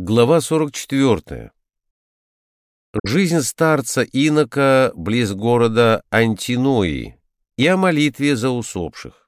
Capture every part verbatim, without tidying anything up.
Глава сорок четвёртая. Жизнь старца-инока близ города Антинои и о молитве за усопших.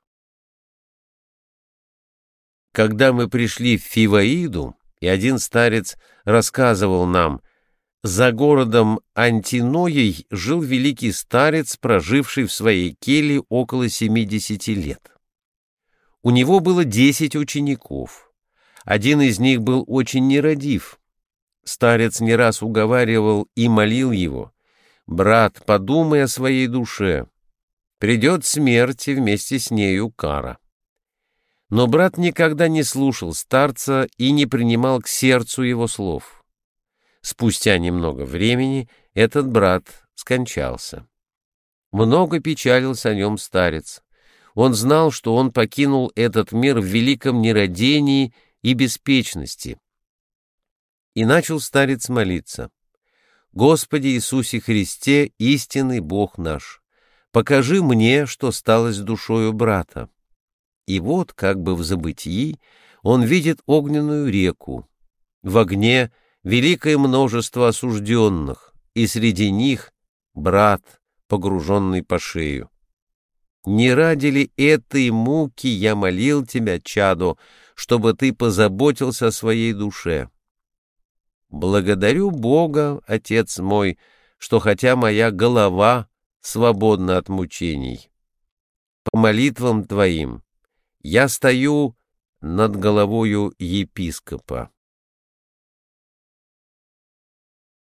Когда мы пришли в Фиваиду, и один старец рассказывал нам, за городом Антиноей жил великий старец, проживший в своей келье около семидесяти лет. У него было десять учеников. Один из них был очень нерадив. Старец не раз уговаривал и молил его: «Брат, подумай о своей душе. Придет смерть, и вместе с нею кара». Но брат никогда не слушал старца и не принимал к сердцу его слов. Спустя немного времени этот брат скончался. Много печалился о нем старец. Он знал, что он покинул этот мир в великом нерадении и беспечности. И начал старец молиться: «Господи Иисусе Христе, истинный Бог наш, покажи мне, что стало с душою брата». И вот, как бы в забытии, он видит огненную реку, в огне великое множество осужденных, и среди них брат, погруженный по шею. «Не ради ли этой муки я молил тебя, чадо, чтобы ты позаботился о своей душе? Благодарю Бога, Отец мой, что хотя моя голова свободна от мучений, по молитвам твоим я стою над головою епископа».